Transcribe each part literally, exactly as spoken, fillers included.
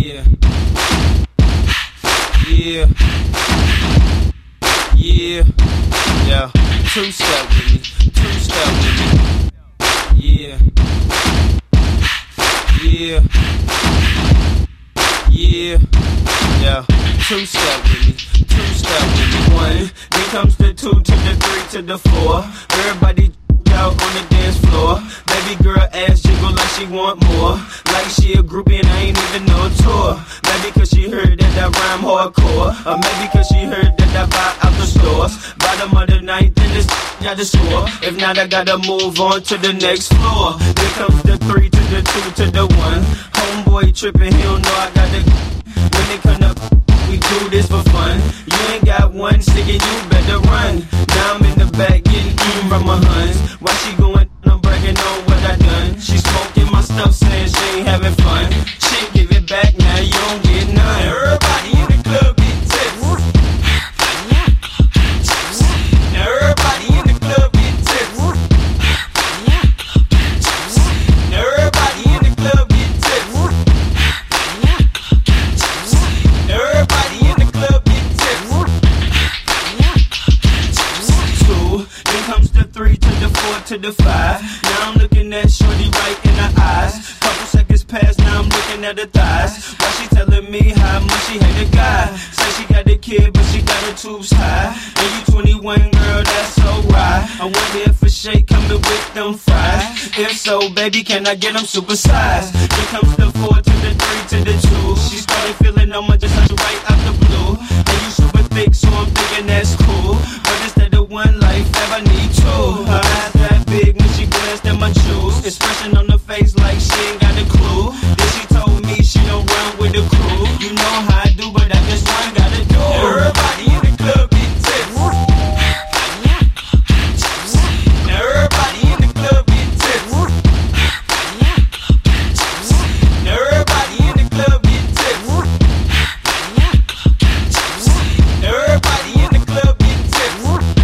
Yeah. Yeah. Yeah. Yeah. Two step with me. Two step with me. Yeah. Yeah. Yeah. Yeah. Two step with me. Two step with me. One. Then comes the two to the three to the four. Everybody out on the dance floor. Baby girl ass jiggle like she want more. Like she a groupie and I ain't even no tour. Maybe cause she heard that I rhyme hardcore. Or maybe cause she heard that I buy out the stores. Bottom of the ninth and this got the score. If not I gotta move on to the next floor. Here comes the three to the two to the one. Homeboy tripping, he don't know I got the. When they come up, we do this for fun. You ain't got one stick and you better run. Now I'm in the back getting eaten from my huns. Why she going, I'm bragging on what I done. She smoking my stuff saying she ain't having fun. Shit, give it back now, you don't get none. Everybody in the club get tips. Now everybody in the club get tips. Now everybody in the club get tips. Now everybody in the club get tips. Two, then comes the three to the four to the five. Now I'm looking at shorty right in the eyes. Couple seconds pass, now I'm looking at her thighs. Why she telling me how much she hate a guy? Say she got a kid, but she got her tubes high. And you twenty-one, girl, that's so right. I wonder if a shake coming with them fries. If so, baby, can I get them supersized? Here comes the four to the three to the two. She started feeling no much, just right out the blue. And you super thick, so I'm thinking that's cool. But instead of one life, I need two. Her eyes that big when she glanced at my jewels. Expression on her face like she ain't got a clue. Then she told me she don't run with the crew. You know how I do, but I just one gotta do. Everybody in the club get tips. Now everybody in the club get tips. Now everybody in the club get tips. Now everybody in the club get tips.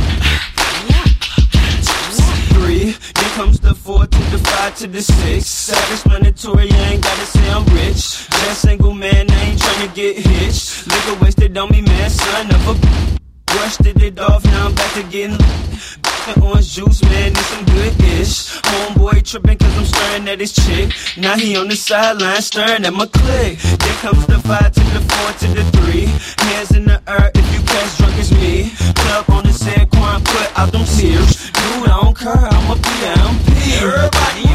Three, then comes the four to the five to the six. Self-explanatory, I ain't gotta say I'm rich. Just single man, I ain't tryna get hitched. Liquor wasted on me, man, son of a. Brushed it off, now I'm back to getting. The orange juice, man, it's some good-ish. Homeboy tripping cause I'm staring at his chick. Now he on the sideline staring at my clique. Then comes the five to the four to the three. Hands in the air if you catch drunk as me. Club on the San Juan, put out them tears. Dude, I don't care, I'm a P M P. Everybody